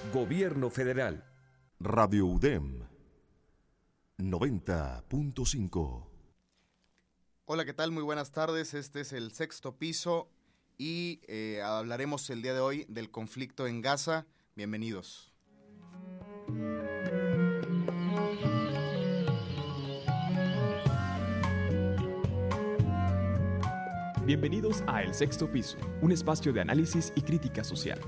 Gobierno Federal. Radio UDEM 90.5. Hola, ¿qué tal? Muy buenas tardes. Este es el Sexto Piso y hablaremos el día de hoy del conflicto en Gaza. Bienvenidos. Bienvenidos a El Sexto Piso, un espacio de análisis y crítica social.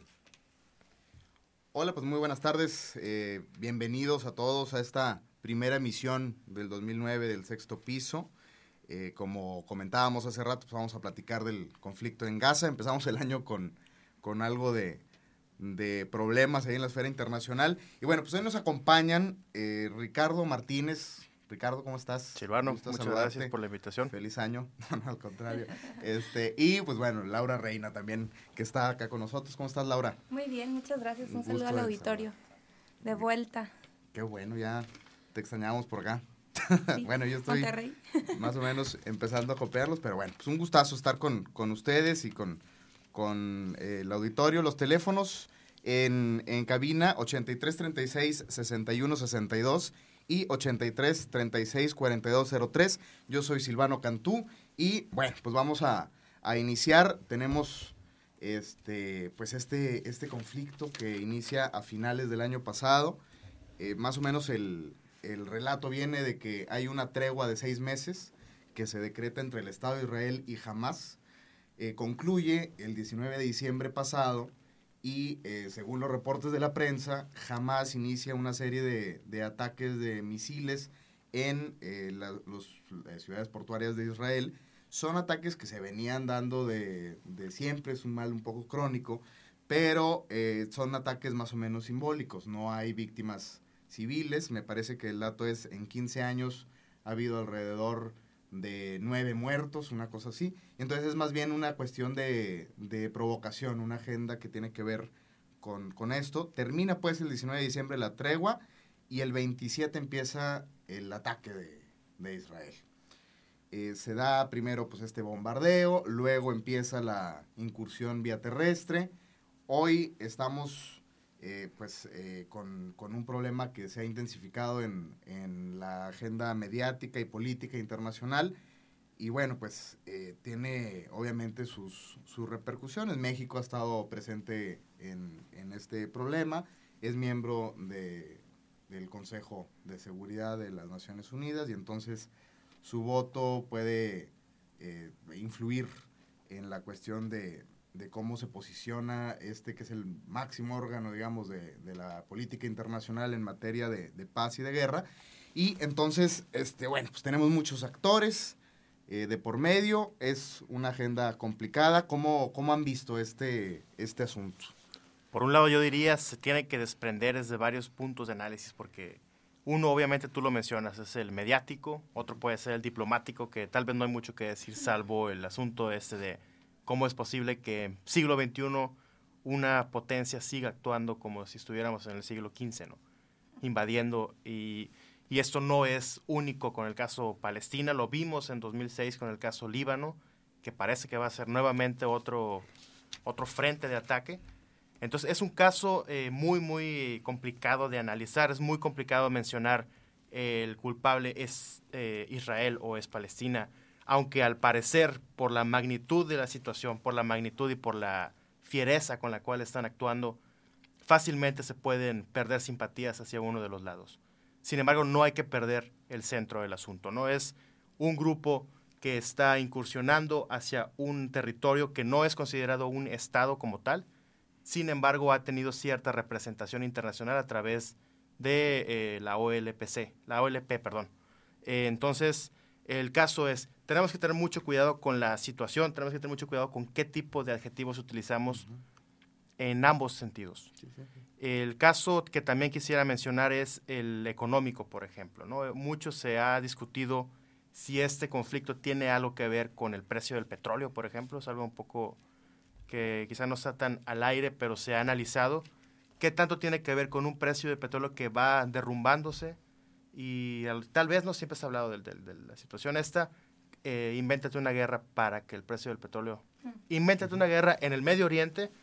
Hola, pues muy buenas tardes. Bienvenidos a todos a esta primera emisión del 2009 del Sexto Piso. Como comentábamos hace rato, pues vamos a platicar del conflicto en Gaza. Empezamos el año con algo de problemas ahí en la esfera internacional. Y bueno, pues hoy nos acompañan Ricardo Martínez. Ricardo, ¿cómo estás? Silvano, muchas gracias por la invitación. Feliz año. No, al contrario. Y pues bueno, Laura Reina también, que está acá con nosotros. ¿Cómo estás, Laura? Muy bien, muchas gracias. Un saludo al auditorio. De vuelta. Qué bueno, ya te extrañábamos por acá. Sí, bueno, yo estoy Monterrey. más o menos empezando a copiarlos, pero bueno, pues un gustazo estar con ustedes y con el auditorio. Los teléfonos en cabina 83 36 61 62 y 83 36 42 03. Yo soy Silvano Cantú y bueno, pues vamos a iniciar. Tenemos este conflicto que inicia a finales del año pasado. Más o menos el relato viene de que hay una tregua de 6 meses que se decreta entre el Estado de Israel y Hamás. Concluye el 19 de diciembre pasado y según los reportes de la prensa, Hamás inicia una serie de ataques de misiles en las ciudades portuarias de Israel. Son ataques que se venían dando de siempre, es un mal un poco crónico, pero son ataques más o menos simbólicos, no hay víctimas civiles. Me parece que el dato es, en 15 años ha habido alrededor de 9 muertos, una cosa así. Entonces es más bien una cuestión de provocación, una agenda que tiene que ver con esto. Termina pues el 19 de diciembre la tregua y el 27 empieza el ataque de Israel. Se da primero pues este bombardeo, luego empieza la incursión vía terrestre. Hoy estamos con un problema que se ha intensificado en la agenda mediática y política internacional y bueno, pues tiene obviamente sus repercusiones. México ha estado presente en este problema, es miembro del Consejo de Seguridad de las Naciones Unidas y entonces su voto puede influir en la cuestión de cómo se posiciona que es el máximo órgano, digamos, de la política internacional en materia de paz y de guerra. Y entonces, bueno, pues tenemos muchos actores de por medio, es una agenda complicada. ¿Cómo han visto este asunto? Por un lado, yo diría, se tiene que desprender desde varios puntos de análisis, porque uno, obviamente, tú lo mencionas, es el mediático, otro puede ser el diplomático, que tal vez no hay mucho que decir, salvo el asunto de cómo es posible que en siglo XXI una potencia siga actuando como si estuviéramos en el siglo XV, ¿no? Invadiendo, y esto no es único con el caso Palestina, lo vimos en 2006 con el caso Líbano, que parece que va a ser nuevamente otro frente de ataque. Entonces es un caso muy, muy complicado de analizar, es muy complicado mencionar el culpable es Israel o es Palestina, aunque al parecer, por la magnitud de la situación, por la magnitud y por la fiereza con la cual están actuando, fácilmente se pueden perder simpatías hacia uno de los lados. Sin embargo, no hay que perder el centro del asunto, ¿no? Es un grupo que está incursionando hacia un territorio que no es considerado un estado como tal, sin embargo, ha tenido cierta representación internacional a través de la OLP. Entonces, el caso es, tenemos que tener mucho cuidado con la situación, tenemos que tener mucho cuidado con qué tipo de adjetivos utilizamos en ambos sentidos. Sí. El caso que también quisiera mencionar es el económico, por ejemplo, ¿no? Mucho se ha discutido si este conflicto tiene algo que ver con el precio del petróleo, por ejemplo. Es algo un poco que quizá no está tan al aire, pero se ha analizado. ¿Qué tanto tiene que ver con un precio de petróleo que va derrumbándose? Y tal vez no siempre se ha hablado de la situación esta. Invéntate una guerra para que el precio del petróleo... Invéntate una guerra en el Medio Oriente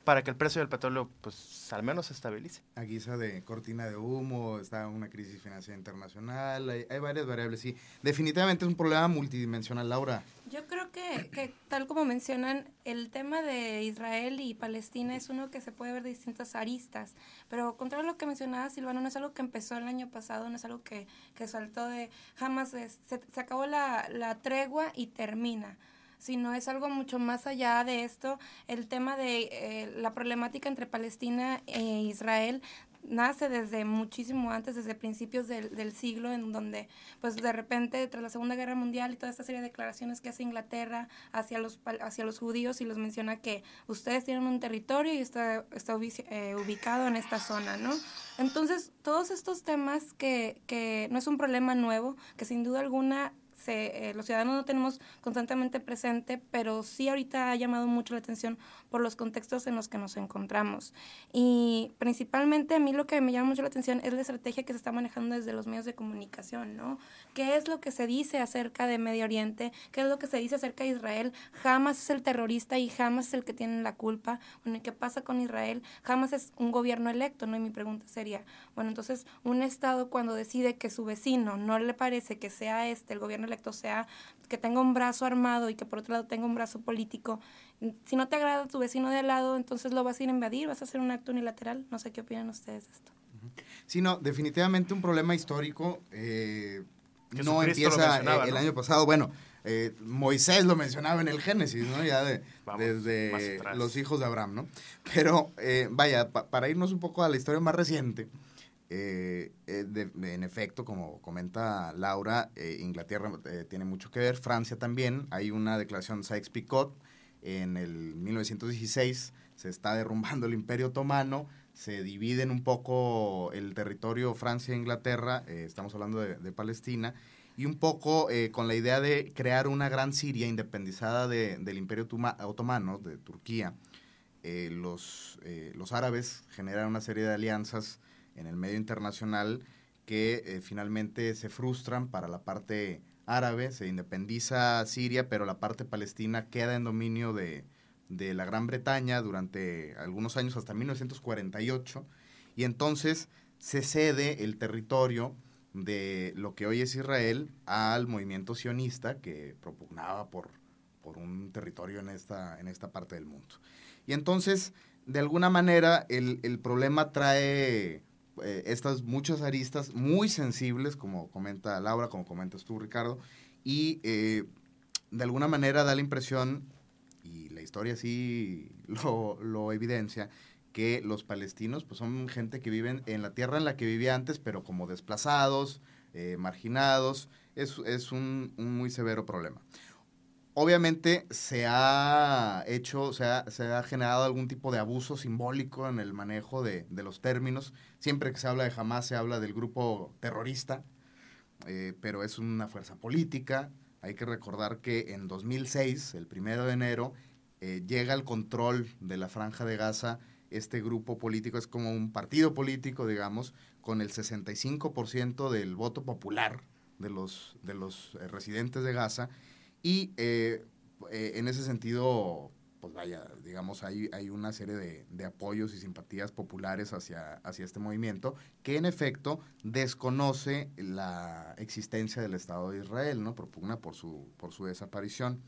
para que el precio del petróleo, pues, al menos se estabilice. A guisa de cortina de humo, está una crisis financiera internacional, hay varias variables, sí. Definitivamente es un problema multidimensional, Laura. Yo creo que tal como mencionan, el tema de Israel y Palestina es uno que se puede ver de distintas aristas, pero contrario a lo que mencionaba Silvano, no es algo que empezó el año pasado, no es algo que saltó de jamás, se acabó la tregua y termina, sino es algo mucho más allá de esto. El tema de la problemática entre Palestina e Israel nace desde muchísimo antes, desde principios del siglo, en donde pues de repente tras la Segunda Guerra Mundial y toda esta serie de declaraciones que hace Inglaterra hacia los judíos, y los menciona que ustedes tienen un territorio y está ubicado en esta zona, ¿no? Entonces todos estos temas que no es un problema nuevo, que sin duda alguna los ciudadanos no tenemos constantemente presente, pero sí ahorita ha llamado mucho la atención por los contextos en los que nos encontramos. Y principalmente a mí lo que me llama mucho la atención es la estrategia que se está manejando desde los medios de comunicación, ¿no? ¿Qué es lo que se dice acerca de Medio Oriente? ¿Qué es lo que se dice acerca de Israel? Hamas es el terrorista y Hamas es el que tiene la culpa. Bueno, ¿y qué pasa con Israel? Hamas es un gobierno electo, ¿no? Y mi pregunta sería, bueno, entonces, un Estado cuando decide que su vecino no le parece que sea el gobierno electo, sea que tenga un brazo armado y que por otro lado tenga un brazo político, si no te agrada tu vecino de al lado, entonces lo vas a ir a invadir, vas a hacer un acto unilateral. No sé qué opinan ustedes de esto. Sí, no, definitivamente un problema histórico. No empieza el año pasado. Bueno, Moisés lo mencionaba en el Génesis, ¿no? Ya desde los hijos de Abraham, ¿no? Pero vaya, para irnos un poco a la historia más reciente, en efecto, como comenta Laura, Inglaterra tiene mucho que ver, Francia también. Hay una declaración Sykes-Picot en el 1916, se está derrumbando el Imperio Otomano, se dividen un poco el territorio Francia e Inglaterra, estamos hablando de Palestina, y un poco con la idea de crear una gran Siria independizada del Imperio Otomano, de Turquía. Los árabes generan una serie de alianzas en el medio internacional que finalmente se frustran para la parte árabe, se independiza Siria, pero la parte palestina queda en dominio de la Gran Bretaña durante algunos años, hasta 1948, y entonces se cede el territorio de lo que hoy es Israel al movimiento sionista que propugnaba por un territorio en esta parte del mundo. Y entonces, de alguna manera, el problema trae estas muchas aristas muy sensibles, como comenta Laura, como comentas tú, Ricardo, y de alguna manera da la impresión, y la historia sí lo evidencia, que los palestinos pues son gente que viven en la tierra en la que vivía antes, pero como desplazados, marginados. Es un muy severo problema. Obviamente se ha generado algún tipo de abuso simbólico en el manejo de los términos. Siempre que se habla de Hamas se habla del grupo terrorista, pero es una fuerza política. Hay que recordar que en 2006, el 1 de enero, llega al control de la Franja de Gaza. Este grupo político es como un partido político, digamos, con el 65% del voto popular de los residentes de Gaza. Y en ese sentido, pues vaya, digamos, hay una serie de apoyos y simpatías populares hacia este movimiento que en efecto desconoce la existencia del Estado de Israel, ¿no? Propugna por su desaparición.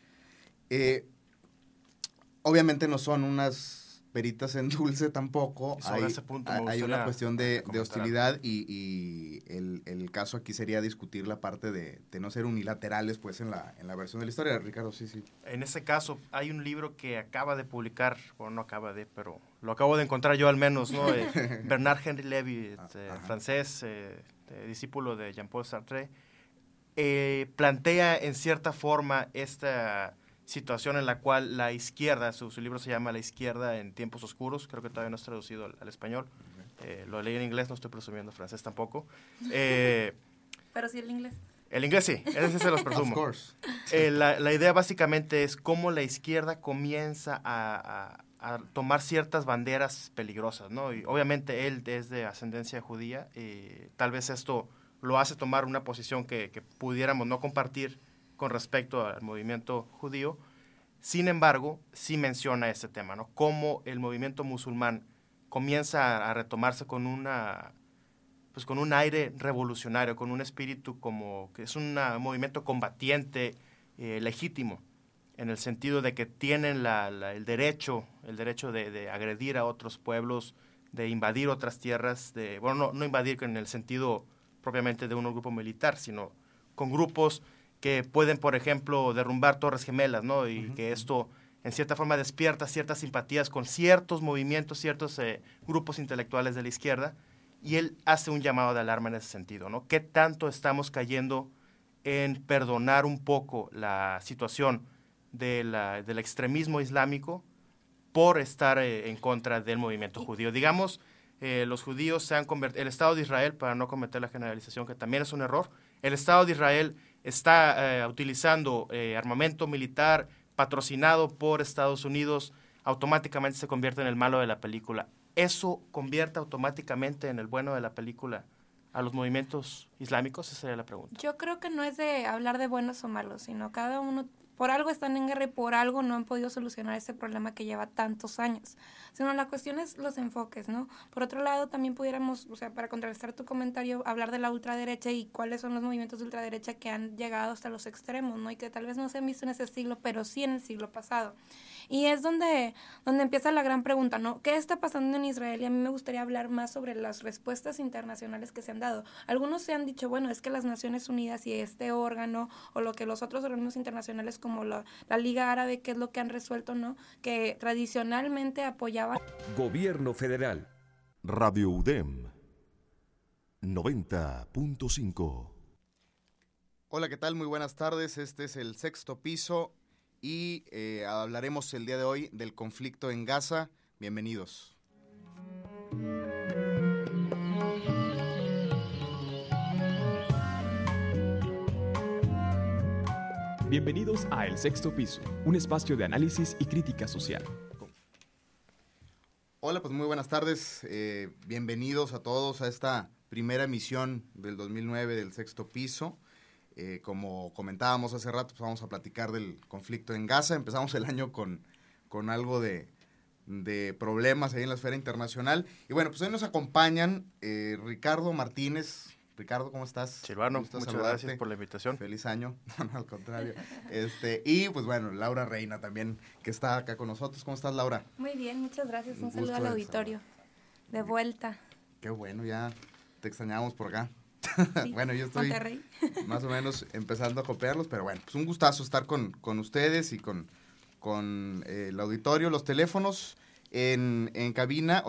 Obviamente no son unas peritas en dulce tampoco. Hay una cuestión de hostilidad y el caso aquí sería discutir la parte de no ser unilaterales pues en la versión de la historia. Ricardo, sí. En ese caso hay un libro que acaba de publicar, pero lo acabo de encontrar yo al menos, ¿no? Bernard Henry Lévy, francés, discípulo de Jean-Paul Sartre, plantea en cierta forma esta situación en la cual la izquierda, su libro se llama La izquierda en tiempos oscuros, creo que todavía no es traducido al español, lo leí en inglés, no estoy presumiendo francés tampoco. Pero sí el inglés. El inglés sí, ese se los presumo. Of course. La idea básicamente es cómo la izquierda comienza a tomar ciertas banderas peligrosas, ¿no? Y obviamente él es de ascendencia judía, tal vez esto lo hace tomar una posición que pudiéramos no compartir con respecto al movimiento judío, Sin embargo, sí menciona este tema, ¿no? Cómo el movimiento musulmán comienza a retomarse con con un aire revolucionario, con un espíritu como que es un movimiento combatiente, legítimo, en el sentido de que tienen el derecho de agredir a otros pueblos, de invadir otras tierras, no invadir en el sentido propiamente de un grupo militar, sino con grupos que pueden, por ejemplo, derrumbar Torres Gemelas, ¿no? Y que esto, en cierta forma, despierta ciertas simpatías con ciertos movimientos, ciertos grupos intelectuales de la izquierda, y él hace un llamado de alarma en ese sentido, ¿no? ¿Qué tanto estamos cayendo en perdonar un poco la situación del extremismo islámico por estar en contra del movimiento judío? Digamos, los judíos se han convertido, el Estado de Israel, para no cometer la generalización, que también es un error, el Estado de Israel está utilizando armamento militar patrocinado por Estados Unidos, automáticamente se convierte en el malo de la película. ¿Eso convierte automáticamente en el bueno de la película a los movimientos islámicos? Esa sería la pregunta. Yo creo que no es de hablar de buenos o malos, sino cada uno, por algo están en guerra y por algo no han podido solucionar ese problema que lleva tantos años. Sino la cuestión es los enfoques, ¿no? Por otro lado, también pudiéramos, o sea, para contrarrestar tu comentario, hablar de la ultraderecha y cuáles son los movimientos de ultraderecha que han llegado hasta los extremos, ¿no? Y que tal vez no se han visto en ese siglo, pero sí en el siglo pasado. Y es donde empieza la gran pregunta, ¿no? ¿Qué está pasando en Israel? Y a mí me gustaría hablar más sobre las respuestas internacionales que se han dado. Algunos se han dicho, bueno, es que las Naciones Unidas y este órgano o lo que los otros organismos internacionales como la Liga Árabe, que es lo que han resuelto, ¿no? Que tradicionalmente apoyaban. Gobierno Federal. Radio UDEM 90.5. Hola, ¿qué tal? Muy buenas tardes. Este es el Sexto Piso y hablaremos el día de hoy del conflicto en Gaza. Bienvenidos. Bienvenidos a El Sexto Piso, un espacio de análisis y crítica social. Hola, pues muy buenas tardes. Bienvenidos a todos a esta primera emisión del 2009 del Sexto Piso. Como comentábamos hace rato, pues vamos a platicar del conflicto en Gaza. Empezamos el año con algo de problemas ahí en la esfera internacional. Y bueno, pues hoy nos acompañan Ricardo Martínez. Ricardo, ¿cómo estás? Silvano, muchas gracias por la invitación. Feliz año. No, al contrario. Y pues bueno, Laura Reina también, que está acá con nosotros. ¿Cómo estás, Laura? Muy bien, muchas gracias. Un saludo al auditorio. De vuelta. Qué bueno, ya te extrañábamos por acá. Sí, bueno, yo estoy Monterrey. más o menos empezando a copiarlos, pero bueno, pues un gustazo estar con ustedes y con el auditorio. Los teléfonos en cabina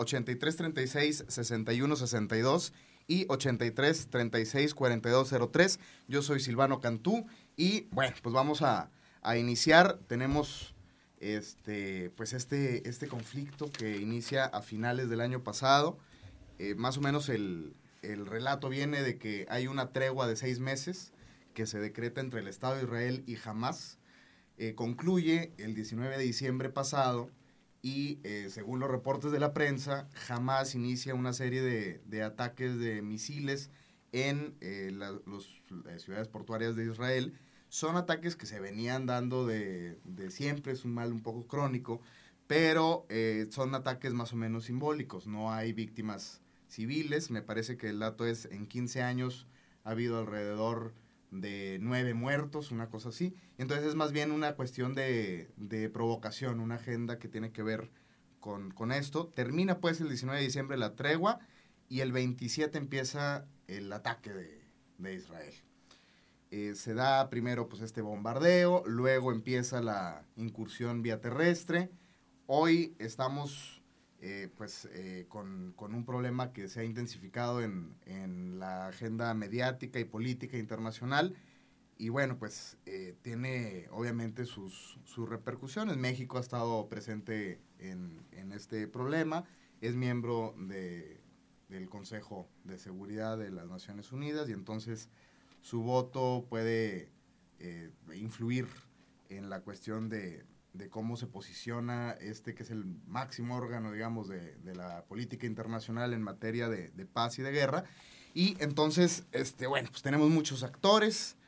8336-6162 y 8336-4203. Yo soy Silvano Cantú y bueno, pues vamos a iniciar. Tenemos este conflicto que inicia a finales del año pasado. Más o menos el relato viene de que hay una tregua de 6 meses que se decreta entre el Estado de Israel y Hamás. Concluye el 19 de diciembre pasado y según los reportes de la prensa, Hamás inicia una serie de ataques de misiles en las ciudades portuarias de Israel. Son ataques que se venían dando de siempre, es un mal un poco crónico, pero son ataques más o menos simbólicos, no hay víctimas civiles. Me parece que el dato es, en 15 años ha habido alrededor de 9 muertos, una cosa así. Entonces es más bien una cuestión de provocación, una agenda que tiene que ver con esto. Termina pues el 19 de diciembre la tregua y el 27 empieza el ataque de Israel. Se da primero pues este bombardeo, luego empieza la incursión vía terrestre. Hoy estamos con un problema que se ha intensificado en la agenda mediática y política internacional y bueno, pues tiene obviamente sus repercusiones. México ha estado presente en este problema, es miembro del Consejo de Seguridad de las Naciones Unidas y entonces su voto puede influir en la cuestión de cómo se posiciona que es el máximo órgano, digamos, de la política internacional en materia de paz y de guerra. Y entonces, bueno, pues tenemos muchos actores.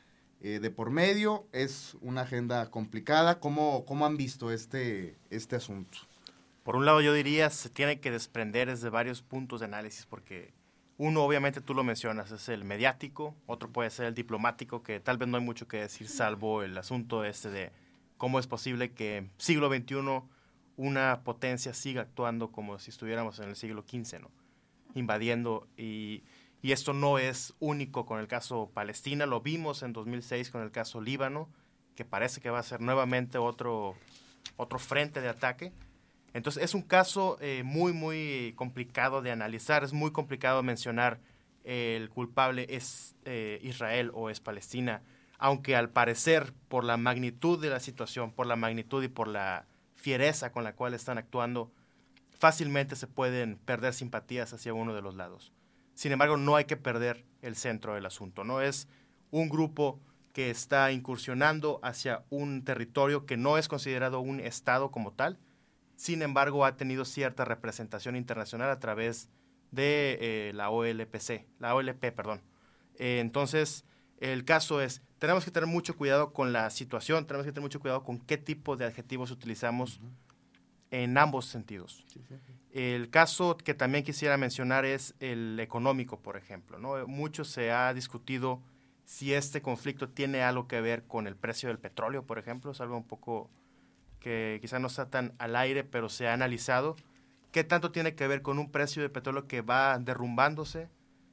de por medio. Es una agenda complicada. ¿Cómo han visto este asunto? Por un lado, yo diría, se tiene que desprender desde varios puntos de análisis, porque uno, obviamente, tú lo mencionas, es el mediático, otro puede ser el diplomático, que tal vez no hay mucho que decir, salvo el asunto de cómo es posible que en siglo XXI una potencia siga actuando como si estuviéramos en el siglo XV, ¿no? Invadiendo, y esto no es único con el caso Palestina, lo vimos en 2006 con el caso Líbano, que parece que va a ser nuevamente otro frente de ataque. Entonces es un caso muy, muy complicado de analizar, es muy complicado mencionar el culpable es Israel o es Palestina, aunque al parecer por la magnitud de la situación, por la magnitud y por la fiereza con la cual están actuando, fácilmente se pueden perder simpatías hacia uno de los lados. Sin embargo, no hay que perder el centro del asunto, ¿no? Es un grupo que está incursionando hacia un territorio que no es considerado un estado como tal. Sin embargo, ha tenido cierta representación internacional a través de la OLP. Entonces, el caso es, tenemos que tener mucho cuidado con la situación, tenemos que tener mucho cuidado con qué tipo de adjetivos utilizamos en ambos sentidos. Sí. El caso que también quisiera mencionar es el económico, por ejemplo, ¿no? Mucho se ha discutido si este conflicto tiene algo que ver con el precio del petróleo, por ejemplo. Es algo un poco que quizá no está tan al aire, pero se ha analizado. ¿Qué tanto tiene que ver con un precio de petróleo que va derrumbándose?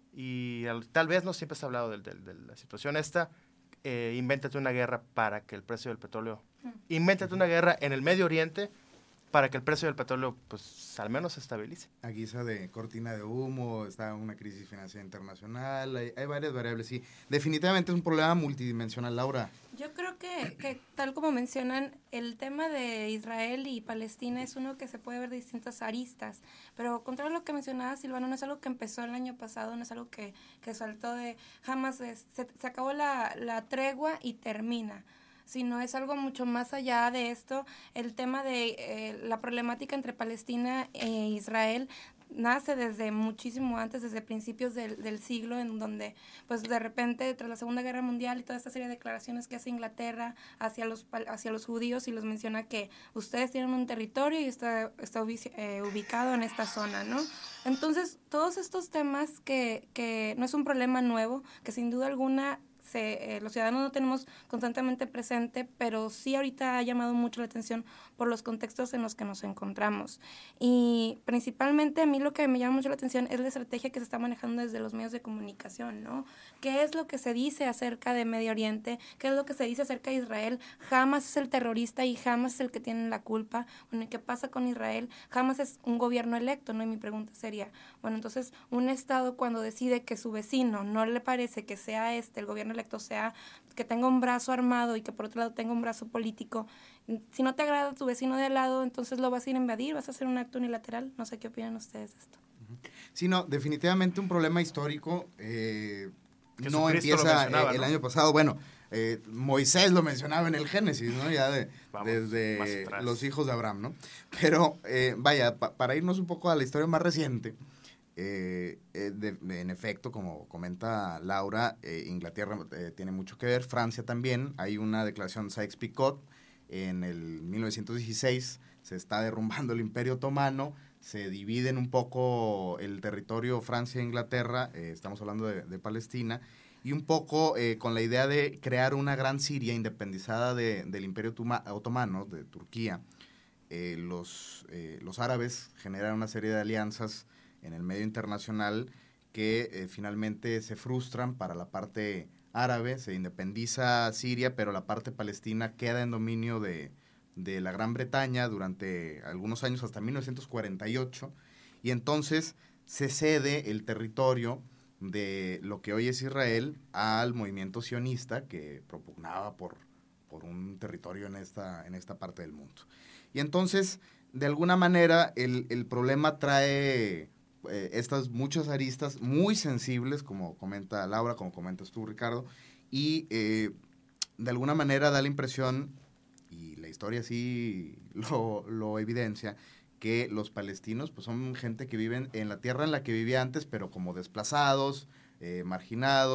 Y tal vez no siempre se ha hablado de la situación esta. Invéntate una guerra para que el precio del petróleo... Invéntate una guerra en el Medio Oriente para que el precio del petróleo, pues, al menos se estabilice. A guisa de cortina de humo, está una crisis financiera internacional, hay varias variables, sí. Definitivamente es un problema multidimensional, Laura. Yo creo que tal como mencionan, el tema de Israel y Palestina es uno que se puede ver de distintas aristas, pero contrario a lo que mencionaba Silvano, no es algo que empezó el año pasado, no es algo que saltó de jamás, se acabó la tregua y termina, sino es algo mucho más allá de esto. El tema de la problemática entre Palestina e Israel nace desde muchísimo antes, desde principios del siglo, en donde pues de repente tras la Segunda Guerra Mundial y toda esta serie de declaraciones que hace Inglaterra hacia los judíos, y los menciona que ustedes tienen un territorio y está ubicado en esta zona, ¿no? Entonces todos estos temas que no es un problema nuevo, que sin duda alguna los ciudadanos no tenemos constantemente presente, pero sí ahorita ha llamado mucho la atención por los contextos en los que nos encontramos. Y principalmente a mí lo que me llama mucho la atención es la estrategia que se está manejando desde los medios de comunicación, ¿no? ¿Qué es lo que se dice acerca de Medio Oriente? ¿Qué es lo que se dice acerca de Israel? Hamas es el terrorista y Hamas es el que tiene la culpa. Bueno, ¿y qué pasa con Israel? Hamas es un gobierno electo, ¿no? Y mi pregunta sería, bueno, entonces un Estado cuando decide que su vecino no le parece que sea el gobierno electo, sea que tenga un brazo armado y que por otro lado tenga un brazo político, si no te agrada tu vecino de al lado, entonces lo vas a ir a invadir, vas a hacer un acto unilateral. No sé qué opinan ustedes de esto. Sí, no, definitivamente un problema histórico. No empieza el año pasado. Bueno, Moisés lo mencionaba en el Génesis, ¿no? Ya desde los hijos de Abraham, ¿no? Pero vaya, para irnos un poco a la historia más reciente, en efecto, como comenta Laura, Inglaterra tiene mucho que ver, Francia también. Hay una declaración Sykes-Picot en el 1916, se está derrumbando el Imperio Otomano, se dividen un poco el territorio Francia e Inglaterra, estamos hablando de Palestina, y un poco con la idea de crear una gran Siria independizada del Imperio Otomano, de Turquía. Los árabes generan una serie de alianzas en el medio internacional que finalmente se frustran para la parte árabe, se independiza Siria, pero la parte palestina queda en dominio de la Gran Bretaña durante algunos años, hasta 1948, y entonces se cede el territorio de lo que hoy es Israel al movimiento sionista que propugnaba por un territorio en esta parte del mundo. Y entonces, de alguna manera, el problema trae estas muchas aristas muy sensibles, como comenta Laura, como comentas tú, Ricardo, y de alguna manera da la impresión, y la historia sí lo evidencia, que los palestinos pues son gente que viven en la tierra en la que vivía antes, pero como desplazados, marginados,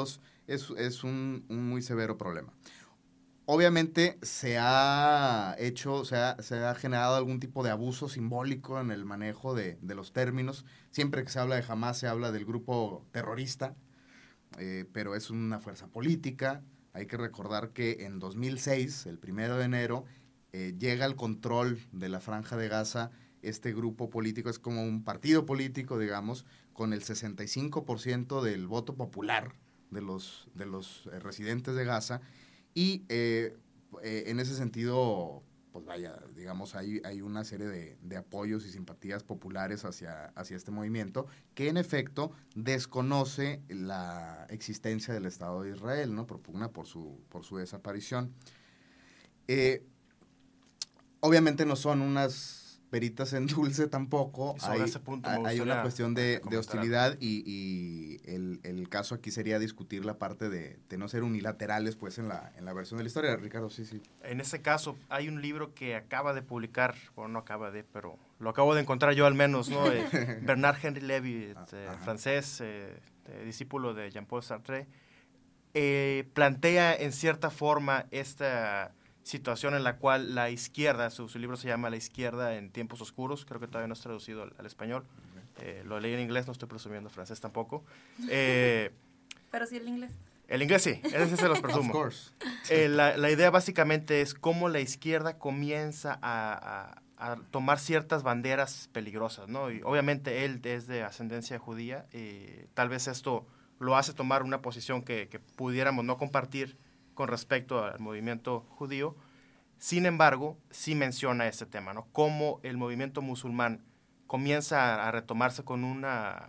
es un muy severo problema. Obviamente se ha generado algún tipo de abuso simbólico en el manejo de los términos. Siempre que se habla de Hamás se habla del grupo terrorista, pero es una fuerza política. Hay que recordar que en 2006, el 1 de enero, llega al control de la Franja de Gaza. Este grupo político es como un partido político, digamos, con el 65% del voto popular de los residentes de Gaza. Y en ese sentido, pues vaya, digamos, hay una serie de apoyos y simpatías populares hacia este movimiento que en efecto desconoce la existencia del Estado de Israel, ¿no? Propugna por su desaparición. Obviamente no son unas peritas en dulce tampoco. Sobre ese punto hay una cuestión de hostilidad y el caso aquí sería discutir la parte de no ser unilaterales pues en la versión de la historia. Ricardo, sí. En ese caso hay un libro que acaba de publicar, pero lo acabo de encontrar yo al menos, ¿no? Bernard Henry Lévy, francés, discípulo de Jean-Paul Sartre, plantea en cierta forma esta situación en la cual la izquierda, su libro se llama La izquierda en tiempos oscuros, creo que todavía no es traducido al español, lo leí en inglés, no estoy presumiendo francés tampoco. Pero sí el inglés. El inglés sí, ese se los presumo. Of course. La idea básicamente es cómo la izquierda comienza a tomar ciertas banderas peligrosas, ¿no? Y obviamente él es de ascendencia judía, tal vez esto lo hace tomar una posición que pudiéramos no compartir con respecto al movimiento judío. Sin embargo, sí menciona este tema, ¿no? Cómo el movimiento musulmán comienza a retomarse con un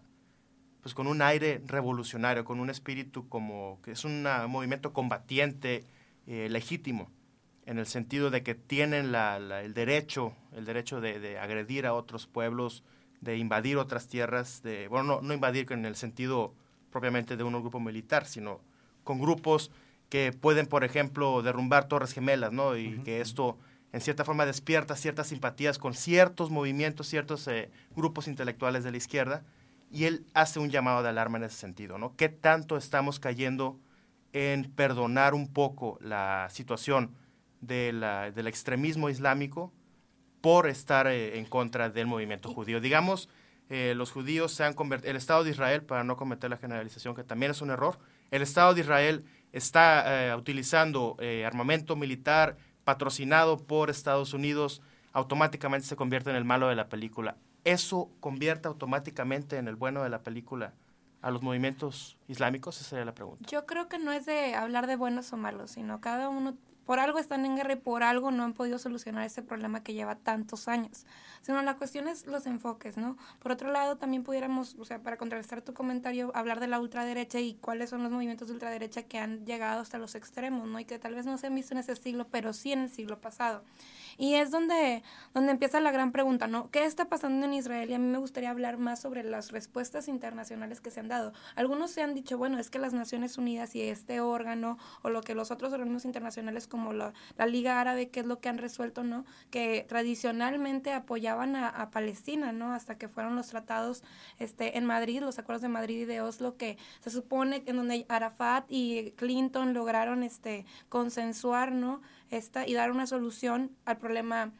aire revolucionario, con un espíritu como que es un movimiento combatiente, legítimo, en el sentido de que tienen el derecho de agredir a otros pueblos, de invadir otras tierras, no invadir en el sentido propiamente de un grupo militar, sino con grupos que pueden, por ejemplo, derrumbar torres gemelas, ¿no? Y que esto, en cierta forma, despierta ciertas simpatías con ciertos movimientos, ciertos grupos intelectuales de la izquierda, y él hace un llamado de alarma en ese sentido, ¿no? ¿Qué tanto estamos cayendo en perdonar un poco la situación del extremismo islámico por estar en contra del movimiento judío? Digamos, los judíos se han convertido, el Estado de Israel, para no cometer la generalización, que también es un error, el Estado de Israel está utilizando armamento militar patrocinado por Estados Unidos, automáticamente se convierte en el malo de la película. ¿Eso convierte automáticamente en el bueno de la película a los movimientos islámicos? Esa sería la pregunta. Yo creo que no es de hablar de buenos o malos, sino cada uno, por algo están en guerra y por algo no han podido solucionar ese problema que lleva tantos años. Sino la cuestión es los enfoques, ¿no? Por otro lado, también pudiéramos, o sea, para contrarrestar tu comentario, hablar de la ultraderecha y cuáles son los movimientos de ultraderecha que han llegado hasta los extremos, ¿no? Y que tal vez no se han visto en ese siglo, pero sí en el siglo pasado. Y es donde empieza la gran pregunta, ¿no? ¿Qué está pasando en Israel? Y a mí me gustaría hablar más sobre las respuestas internacionales que se han dado. Algunos se han dicho, bueno, es que las Naciones Unidas y este órgano o lo que los otros organismos internacionales como la Liga Árabe, que es lo que han resuelto, ¿no? Que tradicionalmente apoyaban a Palestina, ¿no? Hasta que fueron los tratados en Madrid, los acuerdos de Madrid y de Oslo, que se supone en donde Arafat y Clinton lograron consensuar, ¿no? Y dar una solución al problema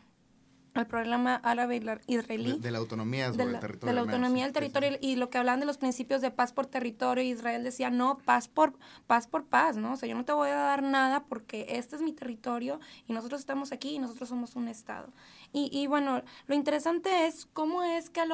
árabe-israelí. De la autonomía sobre el territorio. De la autonomía del territorio, y lo que hablan de los principios de paz por territorio. Israel decía, no, paz por paz, ¿no? O sea, yo no te voy a dar nada porque este es mi territorio y nosotros estamos aquí y nosotros somos un Estado. Y bueno, lo interesante es cómo es que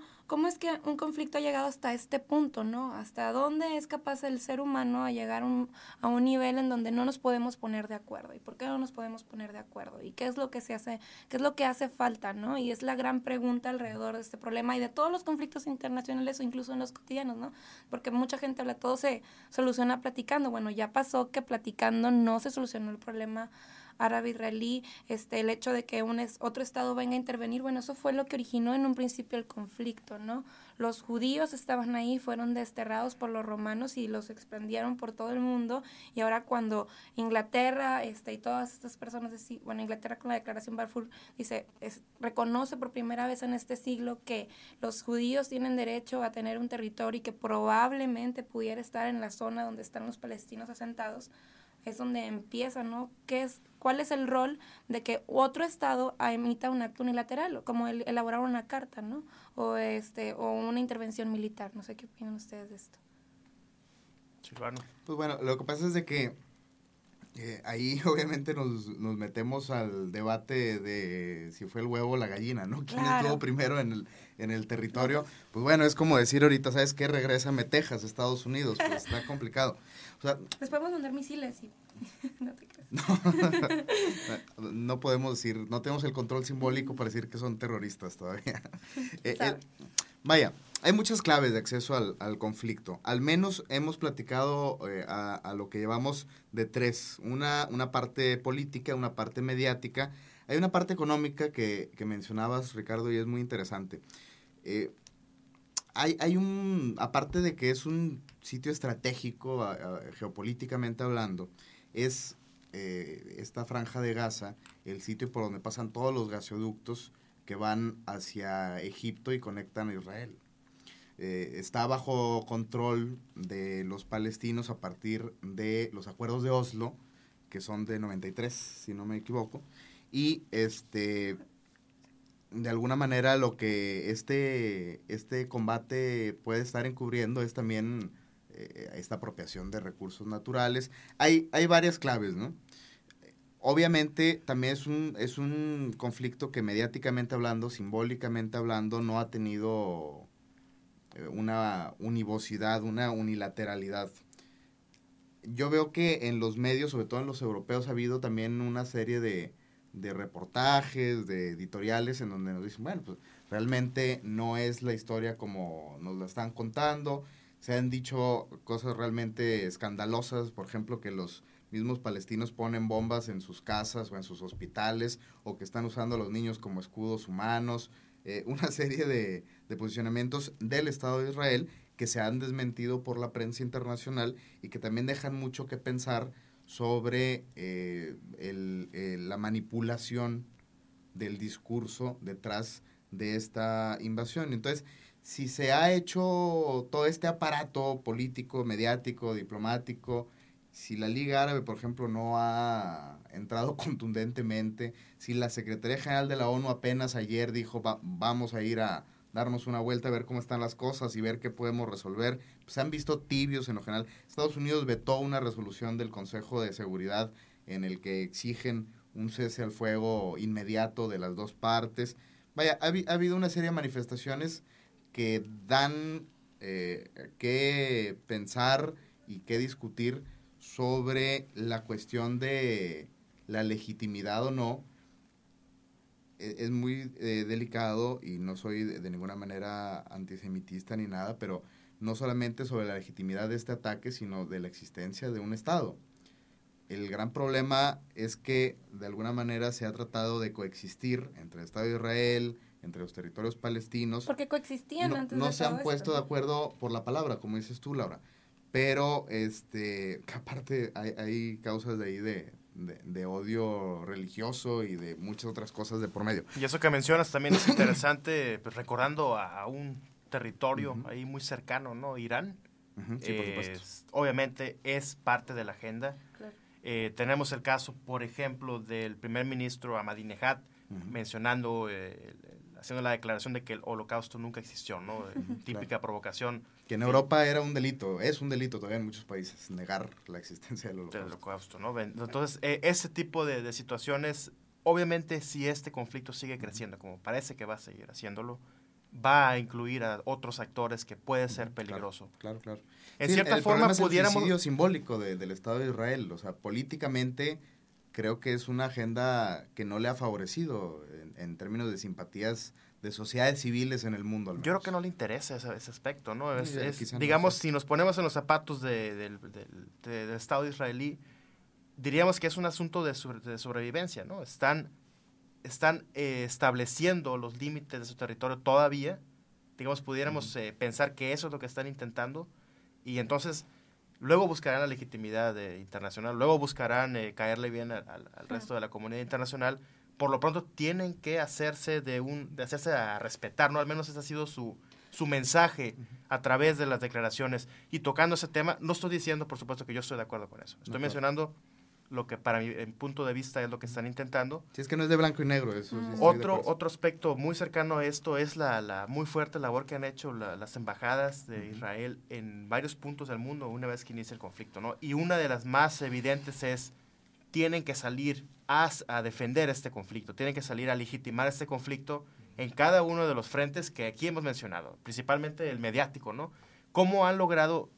un conflicto ha llegado hasta este punto, ¿no? Hasta dónde es capaz el ser humano a llegar a un nivel en donde no nos podemos poner de acuerdo. ¿Y por qué no nos podemos poner de acuerdo? ¿Y qué es lo que hace falta, ¿no? Y es la gran pregunta alrededor de este problema y de todos los conflictos internacionales o incluso en los cotidianos, ¿no? Porque mucha gente habla, todo se soluciona platicando. Bueno, ya pasó que platicando no se solucionó el problema árabe-israelí, el hecho de que otro Estado venga a intervenir, bueno, eso fue lo que originó en un principio el conflicto, ¿no? los judíos estaban ahí, fueron desterrados por los romanos y los expandieron por todo el mundo, y ahora cuando Inglaterra y todas estas personas, Inglaterra con la Declaración Balfour dice, reconoce por primera vez en este siglo que los judíos tienen derecho a tener un territorio y que probablemente pudiera estar en la zona donde están los palestinos asentados, es donde empieza, ¿no? ¿Cuál es el rol de que otro estado emita un acto unilateral, como elaborar una carta, ¿no? O una intervención militar. No sé qué opinan ustedes de esto. Silvano. Pues bueno, lo que pasa es de que ahí obviamente nos metemos al debate de si fue el huevo o la gallina, ¿no? ¿Quién estuvo primero en el territorio? Pues bueno, es como decir ahorita, ¿sabes qué? Regrésame Texas, Estados Unidos, pues está complicado. O sea, les podemos mandar misiles y no te creas. No podemos decir, no tenemos el control simbólico para decir que son terroristas todavía. Vaya, hay muchas claves de acceso al conflicto. Al menos hemos platicado a lo que llevamos de tres. Una parte política, una parte mediática. Hay una parte económica que mencionabas, Ricardo, y es muy interesante. Aparte de que es un sitio estratégico, geopolíticamente hablando, es esta franja de Gaza, el sitio por donde pasan todos los gasoductos que van hacia Egipto y conectan a Israel. Está bajo control de los palestinos a partir de los acuerdos de Oslo, que son de 93, si no me equivoco, y de alguna manera lo que este combate puede estar encubriendo es también esta apropiación de recursos naturales. Hay varias claves, ¿no? Obviamente también es un conflicto que mediáticamente hablando, simbólicamente hablando, no ha tenido una univocidad, una unilateralidad. Yo veo que en los medios, sobre todo en los europeos, ha habido también una serie de reportajes, de editoriales en donde nos dicen, bueno, pues realmente no es la historia como nos la están contando. Se han dicho cosas realmente escandalosas, por ejemplo, que los mismos palestinos ponen bombas en sus casas o en sus hospitales, o que están usando a los niños como escudos humanos, una serie de posicionamientos del Estado de Israel que se han desmentido por la prensa internacional y que también dejan mucho que pensar sobre la manipulación del discurso detrás de esta invasión. Entonces, si se ha hecho todo este aparato político, mediático, diplomático, si la Liga Árabe, por ejemplo, no ha entrado contundentemente, si la Secretaría General de la ONU apenas ayer dijo vamos a ir a darnos una vuelta a ver cómo están las cosas y ver qué podemos resolver, pues se han visto tibios en lo general. Estados Unidos vetó una resolución del Consejo de Seguridad en el que exigen un cese al fuego inmediato de las dos partes. Vaya, ha habido una serie de manifestaciones que dan que pensar y que discutir sobre la cuestión de la legitimidad o no. Es muy delicado y no soy de ninguna manera antisemitista ni nada, pero no solamente sobre la legitimidad de este ataque, sino de la existencia de un Estado. El gran problema es que de alguna manera se ha tratado de coexistir entre el Estado de Israel, entre los territorios palestinos. Porque coexistían antes de todo esto. No se han puesto de acuerdo por la palabra, como dices tú, Laura. Pero que aparte hay causas de ahí de odio religioso y de muchas otras cosas de por medio. Y eso que mencionas también es interesante, pues, recordando a un territorio ahí muy cercano, ¿no? Irán. Sí, por supuesto. Obviamente es parte de la agenda. Claro. Tenemos el caso, por ejemplo, del primer ministro Ahmadinejad mencionando, haciendo la declaración de que el holocausto nunca existió, ¿no? Típica provocación. Que en Europa era un delito, es un delito todavía en muchos países, negar la existencia del holocausto. ¿No? Entonces, ese tipo de situaciones, obviamente, si este conflicto sigue creciendo, como parece que va a seguir haciéndolo, va a incluir a otros actores que puede ser peligroso. Claro. En cierta forma, pudiéramos... El suicidio simbólico del Estado de Israel, o sea, políticamente creo que es una agenda que no le ha favorecido en términos de simpatías de sociedades civiles en el mundo. Yo creo que no le interesa ese aspecto, ¿no? Quizá digamos, no sé. si nos ponemos en los zapatos del Estado israelí, diríamos que es un asunto de sobrevivencia, ¿no? Están estableciendo los límites de su territorio todavía digamos, pudiéramos pensar que eso es lo que están intentando, y entonces luego buscarán la legitimidad internacional, luego buscarán caerle bien al resto de la comunidad internacional. Por lo pronto tienen que hacerse hacerse a respetar, ¿no? Al menos ese ha sido su mensaje a través de las declaraciones. Y tocando ese tema, no estoy diciendo, por supuesto, que yo estoy de acuerdo con eso. Estoy mencionando lo que para mi punto de vista es lo que están intentando. Si es que no es de blanco y negro eso. Sí, Otro aspecto muy cercano a esto es la muy fuerte labor que han hecho las embajadas de Israel en varios puntos del mundo una vez que inicia el conflicto, ¿no? Y una de las más evidentes es, tienen que salir a defender este conflicto, tienen que salir a legitimar este conflicto en cada uno de los frentes que aquí hemos mencionado, principalmente el mediático, ¿no? Cómo han logrado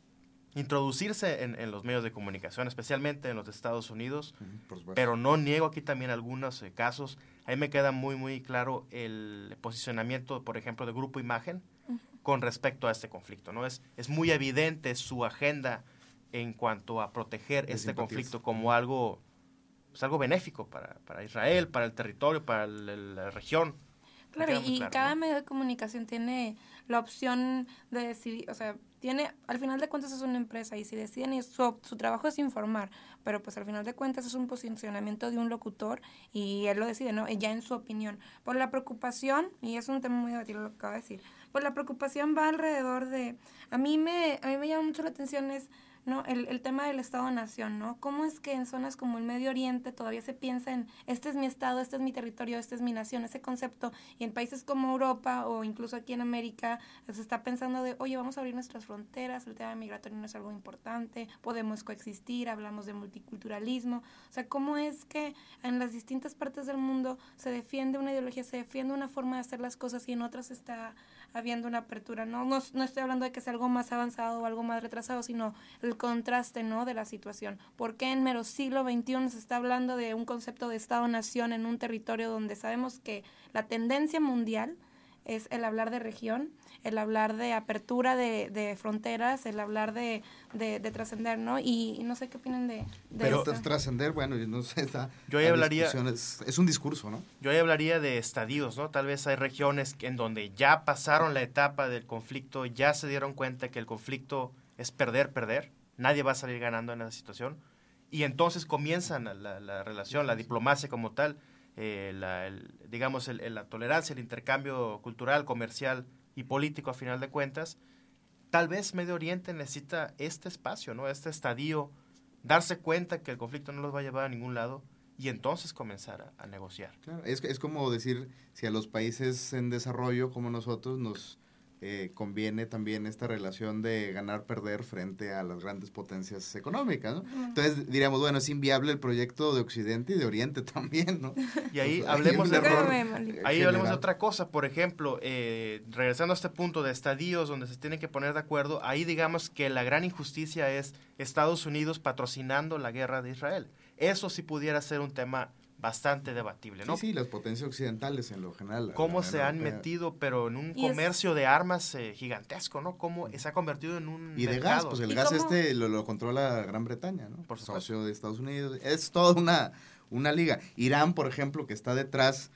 introducirse en los medios de comunicación, especialmente en los Estados Unidos, pero no niego aquí también algunos casos. Ahí me queda muy, muy claro el posicionamiento, por ejemplo, de Grupo Imagen con respecto a este conflicto, ¿no? Es muy evidente su agenda en cuanto a proteger este conflicto como algo, pues algo benéfico para Israel, para el territorio, para la región. Claro, y claro, cada ¿no? medio de comunicación tiene la opción de decidir, o sea, al final de cuentas es una empresa y si deciden, y su trabajo es informar, pero pues al final de cuentas es un posicionamiento de un locutor y él lo decide, ¿no? Ya en su opinión. Por la preocupación, y es un tema muy debatido lo que acabo de decir, pues la preocupación va alrededor de, a mí me llama mucho la atención es, ¿no? El tema del Estado-Nación, ¿no? ¿Cómo es que en zonas como el Medio Oriente todavía se piensa en este es mi Estado, este es mi territorio, esta es mi nación, ese concepto? Y en países como Europa o incluso aquí en América se está pensando de, oye, vamos a abrir nuestras fronteras, el tema migratorio no es algo importante, podemos coexistir, hablamos de multiculturalismo. O sea, ¿cómo es que en las distintas partes del mundo se defiende una ideología, se defiende una forma de hacer las cosas y en otras está habiendo una apertura? No estoy hablando de que sea algo más avanzado o algo más retrasado, sino el contraste, ¿no?, de la situación. ¿Por qué en mero siglo XXI se está hablando de un concepto de Estado-Nación en un territorio donde sabemos que la tendencia mundial es el hablar de región, el hablar de apertura de fronteras, el hablar de trascender, ¿no? Y no sé qué opinan de pero esto. trascender, bueno, no sé, yo ahí hablaría, es un discurso, ¿no? Yo ahí hablaría de estadios, ¿no? Tal vez hay regiones en donde ya pasaron la etapa del conflicto, ya se dieron cuenta que el conflicto es perder, nadie va a salir ganando en esa situación, y entonces comienzan la relación, la diplomacia como tal, digamos, la tolerancia, el intercambio cultural, comercial y político a final de cuentas. Tal vez Medio Oriente necesita este espacio, ¿no? Este estadio, darse cuenta que el conflicto no los va a llevar a ningún lado y entonces comenzar a negociar. Claro, es como decir, si a los países en desarrollo como nosotros nos conviene también esta relación de ganar-perder frente a las grandes potencias económicas, ¿no? Entonces diríamos, bueno, es inviable el proyecto de Occidente y de Oriente también, ¿no? Y ahí Pues, hablemos de hablemos otra cosa, por ejemplo, regresando a este punto de estadios donde se tienen que poner de acuerdo, ahí digamos que la gran injusticia es Estados Unidos patrocinando la guerra de Israel. Eso sí pudiera ser un tema bastante debatible, ¿no? Sí, las potencias occidentales en lo general. Cómo se han metido, pero en un comercio de armas gigantesco, ¿no? Cómo se ha convertido en un y de mercado. gas, pues el gas lo controla Gran Bretaña, ¿no? Por supuesto. Socio de Estados Unidos. Es toda una liga. Irán, por ejemplo, que está detrás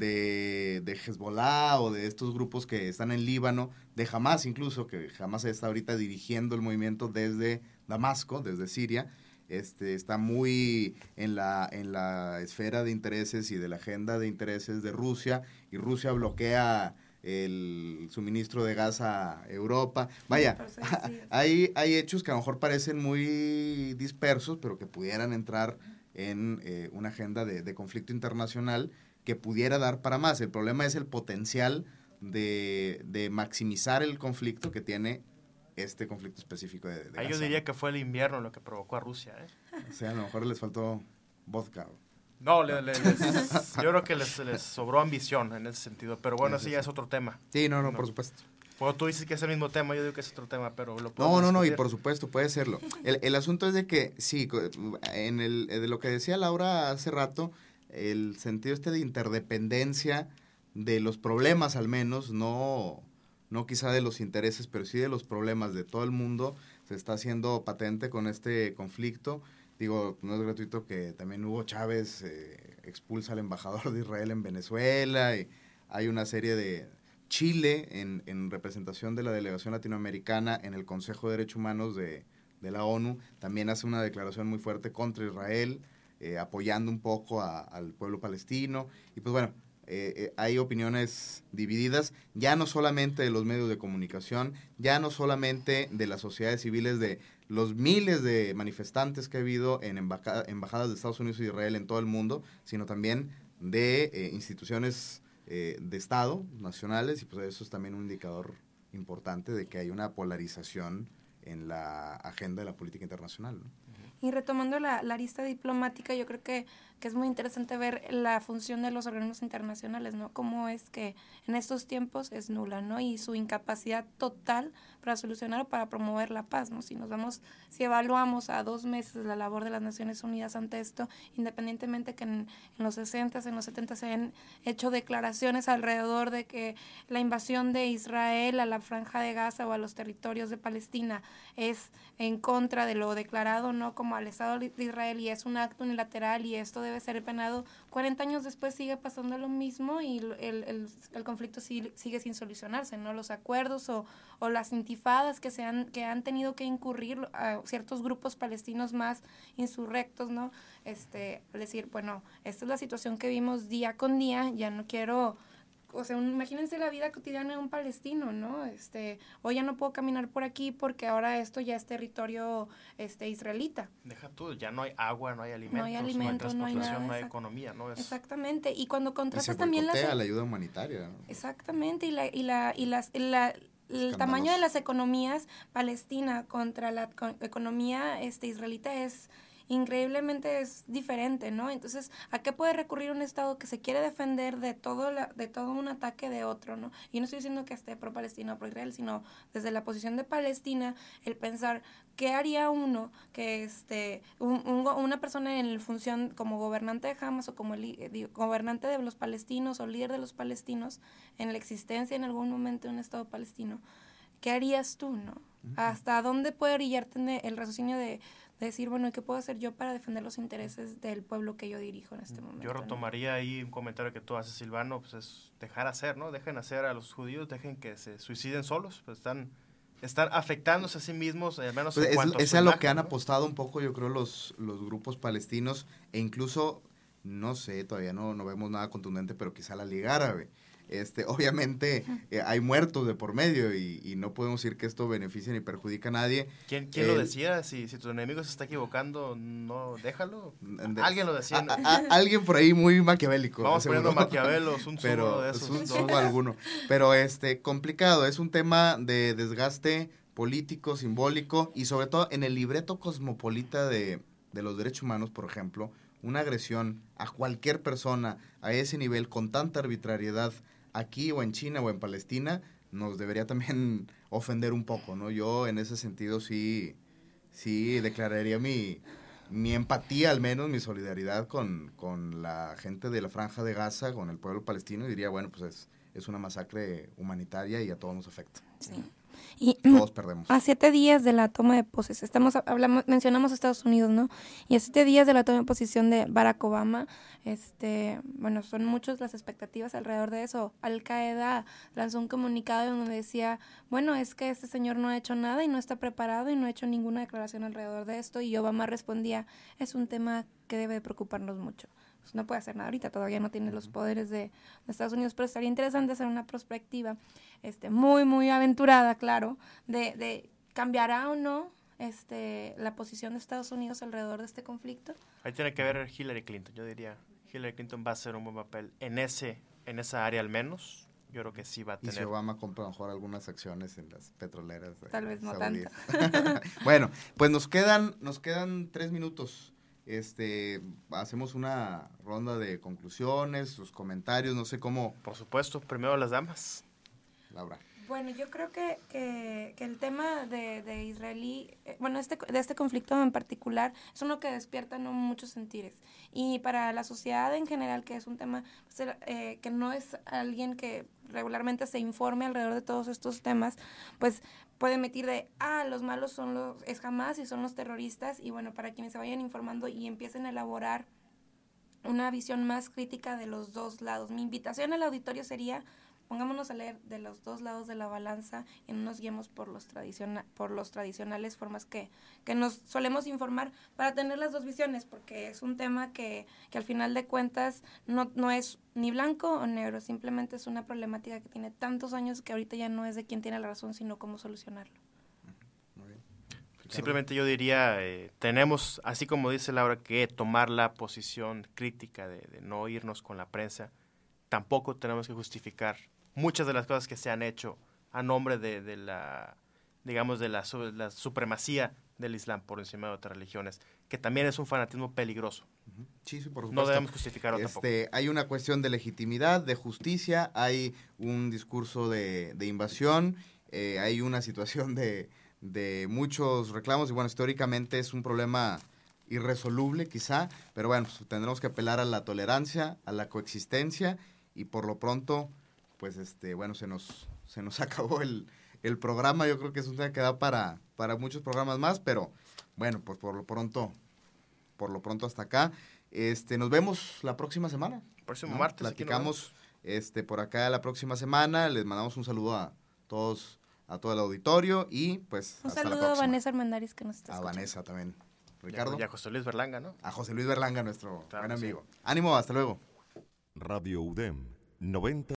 de Hezbollah o de estos grupos que están en Líbano, de Hamas incluso, que Hamas está ahorita dirigiendo el movimiento desde Damasco, desde Siria. Está muy en la esfera de intereses y de la agenda de intereses de Rusia, y Rusia bloquea el suministro de gas a Europa. Vaya, hay hechos que a lo mejor parecen muy dispersos, pero que pudieran entrar en una agenda de conflicto internacional que pudiera dar para más. El problema es el potencial de maximizar el conflicto que tiene este conflicto específico de Gaza. Yo diría que fue el invierno lo que provocó a Rusia, ¿eh? O sea, a lo mejor les faltó vodka. No, yo creo que les sobró ambición en ese sentido, pero bueno, sí, ya es otro tema. Sí, no, por supuesto. Bueno, tú dices que es el mismo tema, yo digo que es otro tema, pero lo podemos discutir. Y por supuesto, puede serlo. El asunto es de que, sí, de lo que decía Laura hace rato, el sentido de interdependencia de los problemas al menos, no quizá de los intereses, pero sí de los problemas de todo el mundo, se está haciendo patente con este conflicto. Digo, no es gratuito que también Hugo Chávez expulsa al embajador de Israel en Venezuela, y hay una serie de Chile, en representación de la delegación latinoamericana en el Consejo de Derechos Humanos de la ONU, también hace una declaración muy fuerte contra Israel, apoyando un poco al pueblo palestino. Y pues bueno, hay opiniones divididas, ya no solamente de los medios de comunicación, ya no solamente de las sociedades civiles, de los miles de manifestantes que ha habido en embajadas de Estados Unidos y Israel en todo el mundo, sino también de instituciones de Estado, nacionales, y pues eso es también un indicador importante de que hay una polarización en la agenda de la política internacional, ¿no? Y retomando la arista diplomática, yo creo que es muy interesante ver la función de los organismos internacionales, ¿no? Cómo es que en estos tiempos es nula, ¿no? Y su incapacidad total para solucionar o para promover la paz, ¿no? Si evaluamos a 2 meses la labor de las Naciones Unidas ante esto, independientemente que en los 60s, en los 70s se han hecho declaraciones alrededor de que la invasión de Israel a la Franja de Gaza o a los territorios de Palestina es en contra de lo declarado, ¿no? Como al Estado de Israel, y es un acto unilateral y esto debe ser penado. 40 años después sigue pasando lo mismo y el conflicto sigue sin solucionarse, ¿no? Los acuerdos o las intifadas que han tenido que incurrir a ciertos grupos palestinos más insurrectos, ¿no? Decir, bueno, esta es la situación que vimos día con día, ya no quiero... O sea, imagínense la vida cotidiana de un palestino, ¿no? Hoy ya no puedo caminar por aquí porque ahora esto ya es territorio israelita. Deja tú, ya no hay agua, no hay alimentos, no hay transportación, no hay nada, no hay economía, ¿no? Exactamente, y cuando contrastas y se también la ayuda humanitaria, ¿no? Exactamente, el tamaño de las economías palestina contra la economía israelita es increíblemente diferente, ¿no? Entonces, ¿a qué puede recurrir un Estado que se quiere defender de todo un ataque de otro, ¿no? Y no estoy diciendo que esté pro Palestina o pro Israel, sino desde la posición de Palestina, el pensar qué haría uno que una persona en función como gobernante de Hamas o como gobernante de los palestinos o líder de los palestinos en la existencia en algún momento de un Estado palestino. ¿Qué harías tú, no? Uh-huh. ¿Hasta dónde puede orillarte el raciocinio de decir, bueno, ¿qué puedo hacer yo para defender los intereses del pueblo que yo dirijo en este momento? Yo retomaría ahí un comentario que tú haces, Silvano, pues es dejar hacer, ¿no? Dejen hacer a los judíos, dejen que se suiciden solos, pues están afectándose a sí mismos, al menos pues en cuanto es a lo que han apostado un poco, yo creo, los grupos palestinos, e incluso, no sé, todavía no vemos nada contundente, pero quizá la Liga Árabe. Obviamente hay muertos de por medio y no podemos decir que esto beneficie ni perjudica a nadie. ¿Quién lo decía? Si tu enemigo se está equivocando, no, déjalo. Alguien lo decía. Alguien por ahí muy maquiavélico. Vamos poniendo Maquiavelos, pero de esos. Alguno. Pero complicado, es un tema de desgaste político, simbólico y sobre todo en el libreto cosmopolita de los derechos humanos, por ejemplo, una agresión a cualquier persona a ese nivel con tanta arbitrariedad aquí o en China o en Palestina, nos debería también ofender un poco, ¿no? Yo en ese sentido sí declararía mi empatía, al menos mi solidaridad con la gente de la Franja de Gaza, con el pueblo palestino, y diría, bueno, pues es una masacre humanitaria y a todos nos afecta. Sí. Y todos perdemos. A 7 días de la toma de posesión, mencionamos Estados Unidos, ¿no? Y a 7 días de la toma de posesión de Barack Obama, bueno, son muchas las expectativas alrededor de eso. Al Qaeda lanzó un comunicado donde decía, bueno, es que este señor no ha hecho nada y no está preparado y no ha hecho ninguna declaración alrededor de esto, y Obama respondía, es un tema que debe de preocuparnos mucho. Pues no puede hacer nada ahorita, todavía no tiene los poderes de Estados Unidos, pero estaría interesante hacer una perspectiva muy, muy aventurada, claro, de cambiará o no la posición de Estados Unidos alrededor de este conflicto. Ahí tiene que ver Hillary Clinton, yo diría. Hillary Clinton va a hacer un buen papel en esa área al menos. Yo creo que sí va a tener. Y si Obama compra mejor algunas acciones en las petroleras. Tal vez no tanto. Bueno, pues nos quedan 3 minutos. Hacemos una ronda de conclusiones, sus comentarios, no sé cómo. Por supuesto, primero las damas. Laura. Bueno, yo creo que el tema de israelí, de este conflicto en particular, es uno que despierta muchos sentires. Y para la sociedad en general, que es un tema que no es alguien que regularmente se informe alrededor de todos estos temas, pues puede emitir los malos es Hamas y son los terroristas. Y bueno, para quienes se vayan informando y empiecen a elaborar una visión más crítica de los dos lados. Mi invitación al auditorio sería pongámonos a leer de los dos lados de la balanza y no nos guiemos por los tradicionales formas que nos solemos informar para tener las dos visiones, porque es un tema que al final de cuentas no es ni blanco o negro, simplemente es una problemática que tiene tantos años que ahorita ya no es de quién tiene la razón, sino cómo solucionarlo. Muy bien. Simplemente yo diría, tenemos, así como dice Laura, que tomar la posición crítica de no irnos con la prensa. Tampoco tenemos que justificar muchas de las cosas que se han hecho a nombre de la, digamos, de la supremacía del Islam por encima de otras religiones, que también es un fanatismo peligroso. Sí, por supuesto. No debemos justificarlo tampoco. Hay una cuestión de legitimidad, de justicia, hay un discurso de invasión, hay una situación de muchos reclamos y bueno, históricamente es un problema irresoluble quizá, pero bueno, pues, tendremos que apelar a la tolerancia, a la coexistencia y por lo pronto, pues bueno, se nos acabó el programa. Yo creo que es un tema que da para muchos programas más, pero bueno, pues por lo pronto hasta acá. Nos vemos la próxima semana. Próximo martes. Platicamos por acá la próxima semana. Les mandamos un saludo a todos, a todo el auditorio y pues Un hasta la saludo a próxima. Vanessa Armendáriz que nos está A escuchando. Vanessa también. Ricardo. Y a José Luis Berlanga, ¿no? A José Luis Berlanga, nuestro Claro, buen sí. amigo. Ánimo, hasta luego. Radio UDEM 90.